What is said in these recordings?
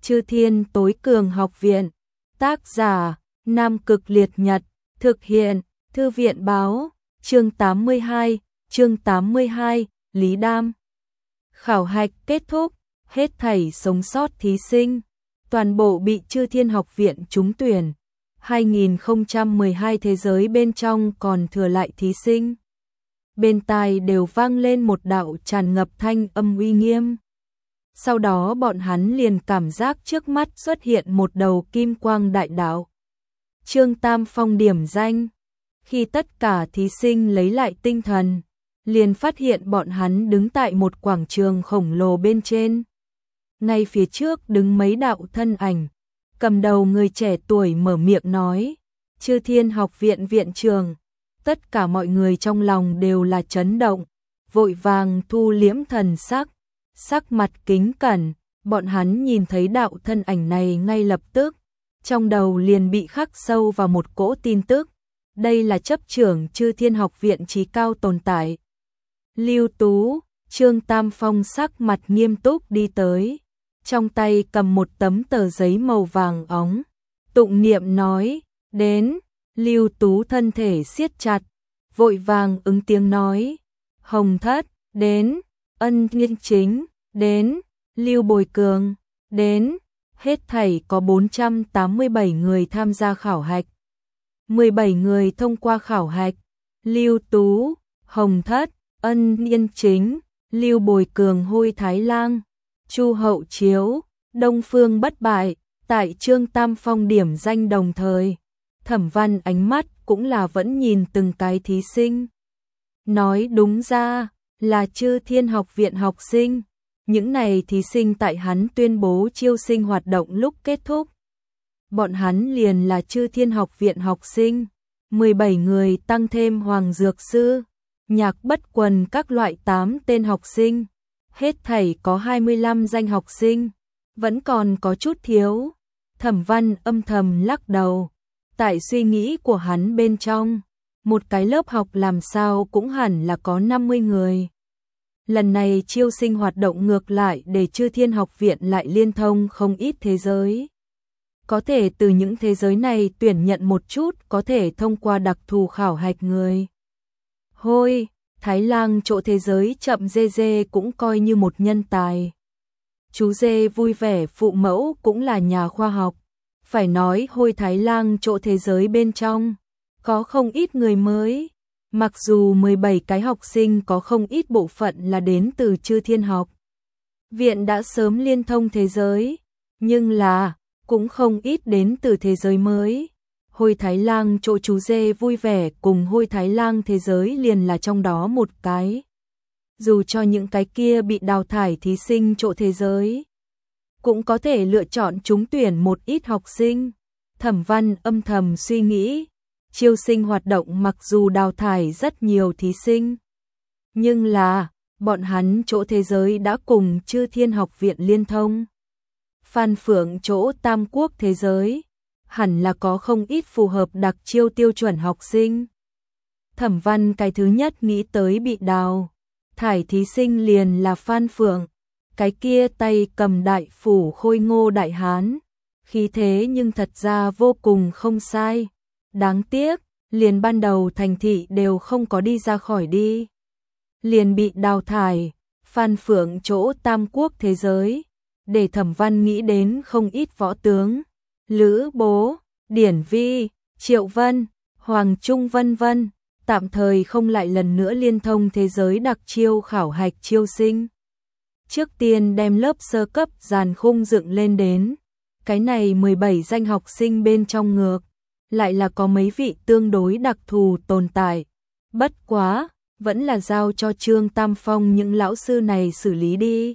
Chư Thiên Tối Cường Học Viện. Tác giả: Nam Cực Liệt Nhật. Thực hiện: Thư viện báo. Chương 82, Lý Đam. Khảo hạch kết thúc, hết thảy sống sót thí sinh toàn bộ bị Chư Thiên Học Viện trúng tuyển. 2012 thế giới bên trong còn thừa lại thí sinh. Bên tai đều vang lên một đạo tràn ngập thanh âm uy nghiêm. Sau đó bọn hắn liền cảm giác trước mắt xuất hiện một đầu kim quang đại đạo. Trương Tam Phong điểm danh. Khi tất cả thí sinh lấy lại tinh thần, liền phát hiện bọn hắn đứng tại một quảng trường khổng lồ bên trên. Ngay phía trước đứng mấy đạo thân ảnh. Cầm đầu người trẻ tuổi mở miệng nói: Chư Thiên Học Viện viện trưởng. Tất cả mọi người trong lòng đều là chấn động, vội vàng thu liễm thần sắc, sắc mặt kính cẩn. Bọn hắn nhìn thấy đạo thân ảnh này ngay lập tức, trong đầu liền bị khắc sâu vào một cỗ tin tức. Đây là chấp trưởng Chư Thiên Học Viện chí cao tồn tại. Lưu Tú. Trương Tam Phong sắc mặt nghiêm túc đi tới, trong tay cầm một tấm tờ giấy màu vàng óng, tụng niệm nói: Đến. Lưu Tú thân thể siết chặt, vội vàng ứng tiếng nói: Hồng Thất. Đến. Ân Nghiên Chính. Đến. Lưu Bồi Cường. Đến. Hết thảy có 487 người tham gia khảo hạch. 17 người thông qua khảo hạch. Lưu Tú, Hồng Thất, Ân Nghiên Chính, Lưu Bồi Cường, Hôi Thái Lang, Chu Hậu Chiếu, Đông Phương Bất Bại. Tại Trương Tam Phong điểm danh đồng thời, Thẩm Văn ánh mắt cũng là vẫn nhìn từng cái thí sinh. Nói đúng ra là Chư Thiên Học Viện học sinh. Những này thí sinh tại hắn tuyên bố chiêu sinh hoạt động lúc kết thúc, bọn hắn liền là Chư Thiên Học Viện học sinh. 17 người tăng thêm Hoàng Dược Sư, Nhạc Bất Quần các loại 8 tên học sinh. Hết thảy có 25 danh học sinh. Vẫn còn có chút thiếu. Thẩm Văn âm thầm lắc đầu. Tại suy nghĩ của hắn bên trong, một cái lớp học làm sao cũng hẳn là có 50 người. Lần này chiêu sinh hoạt động ngược lại để Chư Thiên Học Viện lại liên thông không ít thế giới. Có thể từ những thế giới này tuyển nhận một chút có thể thông qua đặc thù khảo hạch người. Hôi Thái Lang chỗ thế giới chậm dê dê cũng coi như một nhân tài. Chú dê vui vẻ phụ mẫu cũng là nhà khoa học. Phải nói Hôi Thái Lang chỗ thế giới bên trong có không ít người mới. Mặc dù 17 cái học sinh có không ít bộ phận là đến từ Chư Thiên Học Viện đã sớm liên thông thế giới, nhưng là cũng không ít đến từ thế giới mới. Hôi Thái Lang chỗ chú dê vui vẻ cùng Hôi Thái Lang thế giới liền là trong đó một cái. Dù cho những cái kia bị đào thải thí sinh chỗ thế giới, cũng có thể lựa chọn trúng tuyển một ít học sinh. Thẩm Văn âm thầm suy nghĩ, chiêu sinh hoạt động mặc dù đào thải rất nhiều thí sinh, nhưng là bọn hắn chỗ thế giới đã cùng Chư Thiên Học Viện liên thông. Phan Phượng chỗ Tam Quốc thế giới, hẳn là có không ít phù hợp đặc chiêu tiêu chuẩn học sinh. Thẩm Văn cái thứ nhất nghĩ tới bị đào thải thí sinh liền là Phan Phượng, cái kia tay cầm đại phủ khôi ngô đại hán, khí thế nhưng thật ra vô cùng không sai. Đáng tiếc, liền ban đầu thành thị đều không có đi ra khỏi đi, liền bị đào thải. Phan Phượng chỗ Tam Quốc thế giới, để Thẩm Văn nghĩ đến không ít võ tướng, Lữ Bố, Điển Vi, Triệu Vân, Hoàng Trung vân vân, tạm thời không lại lần nữa liên thông thế giới đặc chiêu khảo hạch chiêu sinh. Trước tiên đem lớp sơ cấp dàn khung dựng lên đến, cái này 17 danh học sinh bên trong ngược, lại là có mấy vị tương đối đặc thù tồn tại. Bất quá, vẫn là giao cho Trương Tam Phong những lão sư này xử lý đi.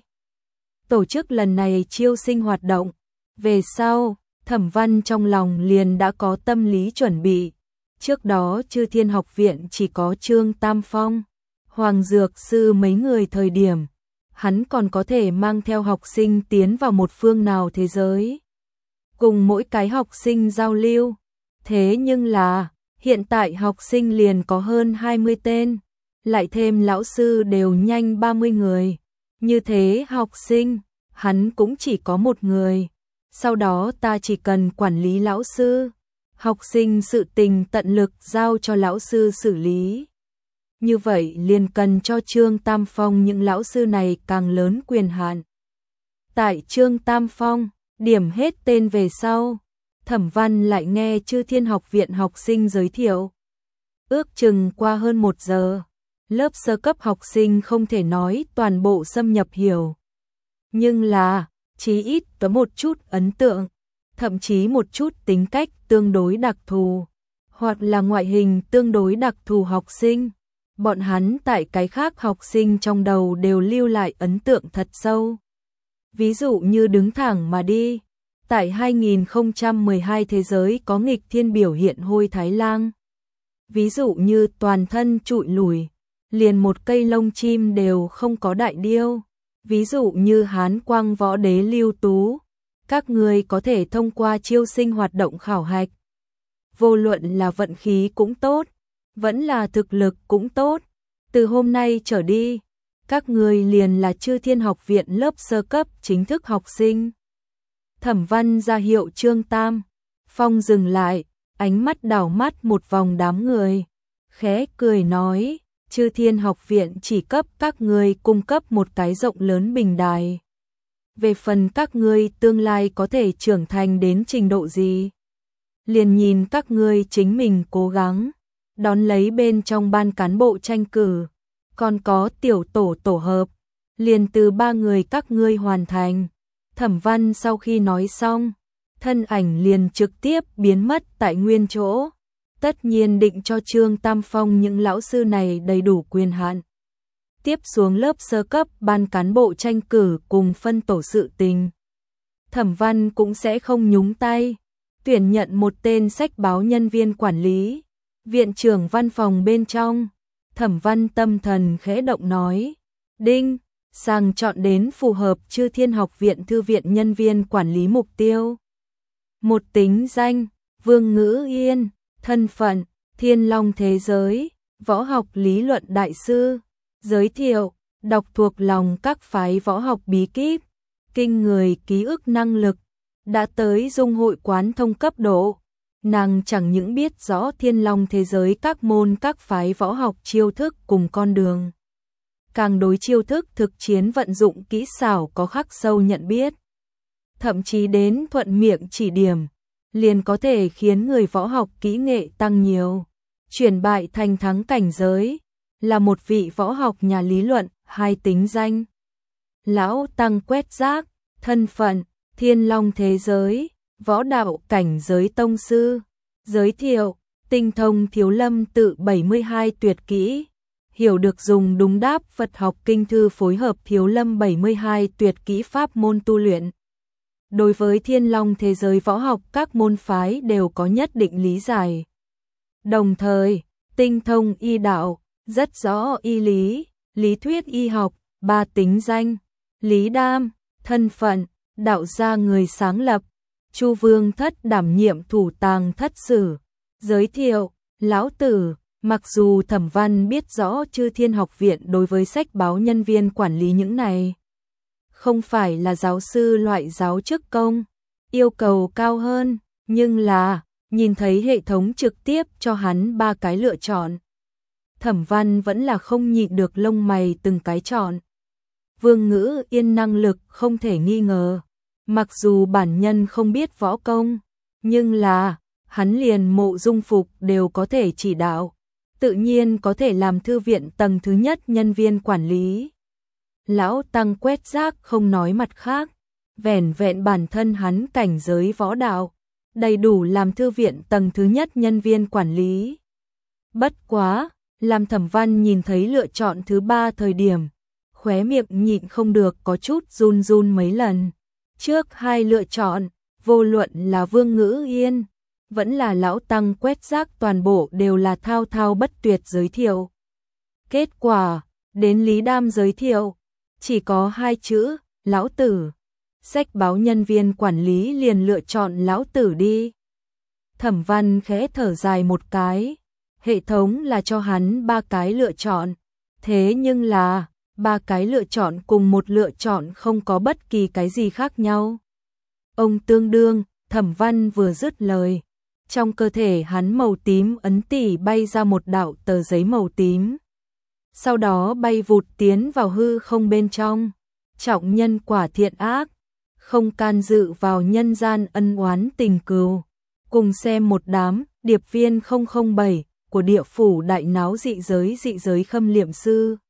Tổ chức lần này chiêu sinh hoạt động, về sau, Thẩm Văn trong lòng liền đã có tâm lý chuẩn bị. Trước đó Chư Thiên Học Viện chỉ có Trương Tam Phong, Hoàng Dược Sư mấy người thời điểm, hắn còn có thể mang theo học sinh tiến vào một phương nào thế giới, cùng mỗi cái học sinh giao lưu. Thế nhưng là, hiện tại học sinh liền có hơn 20 tên, lại thêm lão sư đều nhanh 30 người. Như thế học sinh, hắn cũng chỉ có một người. sau đó ta chỉ cần quản lý lão sư, học sinh sự tình tận lực giao cho lão sư xử lý. Như vậy liền cần cho Trương Tam Phong những lão sư này càng lớn quyền hạn. Tại Trương Tam Phong, điểm hết tên về sau, Thẩm Văn lại nghe Chư Thiên Học viện học sinh giới thiệu. Ước chừng qua hơn 1 giờ, lớp sơ cấp học sinh không thể nói toàn bộ xâm nhập hiểu. Nhưng là, chí ít có một chút ấn tượng, thậm chí một chút tính cách tương đối đặc thù, hoặc là ngoại hình tương đối đặc thù học sinh. Bọn hắn tại cái khác học sinh trong đầu đều lưu lại ấn tượng thật sâu. Ví dụ như đứng thẳng mà đi, tại 2012 thế giới có nghịch thiên biểu hiện Hôi Thái Lang. Ví dụ như toàn thân trụi lùi, liền một cây lông chim đều không có đại điêu. Ví dụ như Hán Quang Võ Đế Lưu Tú. Các người có thể thông qua chiêu sinh hoạt động khảo hạch. Vô luận là vận khí cũng tốt, vẫn là thực lực cũng tốt. Từ hôm nay trở đi, các người liền là Chư Thiên Học viện lớp sơ cấp chính thức học sinh. Thẩm Văn ra hiệu Trương Tam Phong dừng lại, ánh mắt đảo mắt một vòng đám người, khẽ cười nói, Chư Thiên Học viện chỉ cấp các người cung cấp một cái rộng lớn bình đài. Về phần các ngươi tương lai có thể trưởng thành đến trình độ gì, liền nhìn các ngươi chính mình cố gắng, đón lấy bên trong ban cán bộ tranh cử, còn có tiểu tổ hợp, liền từ 3 người các ngươi hoàn thành. Thẩm Văn sau khi nói xong, thân ảnh liền trực tiếp biến mất tại nguyên chỗ, tất nhiên định cho Trương Tam Phong những lão sư này đầy đủ quyền hạn. Tiếp xuống lớp sơ cấp ban cán bộ tranh cử cùng phân tổ sự tình. Thẩm Văn cũng sẽ không nhúng tay, tuyển nhận một tên sách báo nhân viên quản lý, viện trưởng văn phòng bên trong. Thẩm Văn tâm thần khẽ động nói, đinh, sàng chọn đến phù hợp Chư Thiên Học viện thư viện nhân viên quản lý mục tiêu. Một tính danh, Vương Ngữ Yên, thân phận, Thiên Long thế giới, võ học lý luận đại sư. Giới thiệu, đọc thuộc lòng các phái võ học bí kíp, kinh người ký ức năng lực, đã tới dung hội quán thông cấp độ. Nàng chẳng những biết rõ Thiên Long thế giới các môn các phái võ học chiêu thức cùng con đường, càng đối chiêu thức thực chiến vận dụng kỹ xảo có khắc sâu nhận biết. Thậm chí đến thuận miệng chỉ điểm, liền có thể khiến người võ học kỹ nghệ tăng nhiều, chuyển bại thành thắng cảnh giới. Là một vị võ học nhà lý luận, hai tính danh. Lão Tăng quét rác, thân phận, Thiên Long thế giới, võ đạo cảnh giới tông sư. Giới thiệu, tinh thông Thiếu Lâm tự 72 tuyệt kỹ, hiểu được dùng đúng đáp Phật học kinh thư phối hợp Thiếu Lâm 72 tuyệt kỹ pháp môn tu luyện. Đối với Thiên Long thế giới võ học các môn phái đều có nhất định lý giải. Đồng thời, tinh thông y đạo, rất rõ y lý, lý thuyết y học. 3 tính danh, Lý Đam, thân phận, đạo gia người sáng lập, Chu Vương Thất đảm nhiệm thủ tàng thất sử. Giới thiệu, lão tử, mặc dù Thẩm Văn biết rõ Chư Thiên Học viện đối với sách báo nhân viên quản lý những này không phải là giáo sư loại giáo chức công, yêu cầu cao hơn, nhưng là nhìn thấy hệ thống trực tiếp cho hắn 3 cái lựa chọn, Thẩm Văn vẫn là không nhịn được lông mày từng cái chọn. Vương Ngữ Yên năng lực không thể nghi ngờ, mặc dù bản nhân không biết võ công, nhưng là hắn liền Mộ Dung Phục đều có thể chỉ đạo, tự nhiên có thể làm thư viện tầng thứ nhất nhân viên quản lý. Lão Tăng quét rác không nói mặt khác, vẻn vẹn bản thân hắn cảnh giới võ đạo, đầy đủ làm thư viện tầng thứ nhất nhân viên quản lý. Bất quá, làm Thẩm Văn nhìn thấy lựa chọn thứ 3 thời điểm, khóe miệng nhịn không được có chút run run mấy lần. Trước 2 lựa chọn, vô luận là Vương Ngữ Yên, vẫn là Lão Tăng quét rác toàn bộ đều là thao thao bất tuyệt giới thiệu. Kết quả, đến Lý Đam giới thiệu, chỉ có 2 chữ, lão tử. Sách báo nhân viên quản lý liền lựa chọn lão tử đi. Thẩm Văn khẽ thở dài một cái, hệ thống là cho hắn 3 cái lựa chọn, thế nhưng là 3 cái lựa chọn cùng một lựa chọn không có bất kỳ cái gì khác nhau. Ông tương đương, Thẩm Văn vừa dứt lời. Trong cơ thể hắn màu tím ấn tỷ bay ra một đạo tờ giấy màu tím. Sau đó bay vụt tiến vào hư không bên trong. Trọng nhân quả thiện ác, không can dự vào nhân gian ân oán tình cừu. Cùng xem một đám điệp viên 007 của địa phủ đại náo dị giới khâm liệm sư.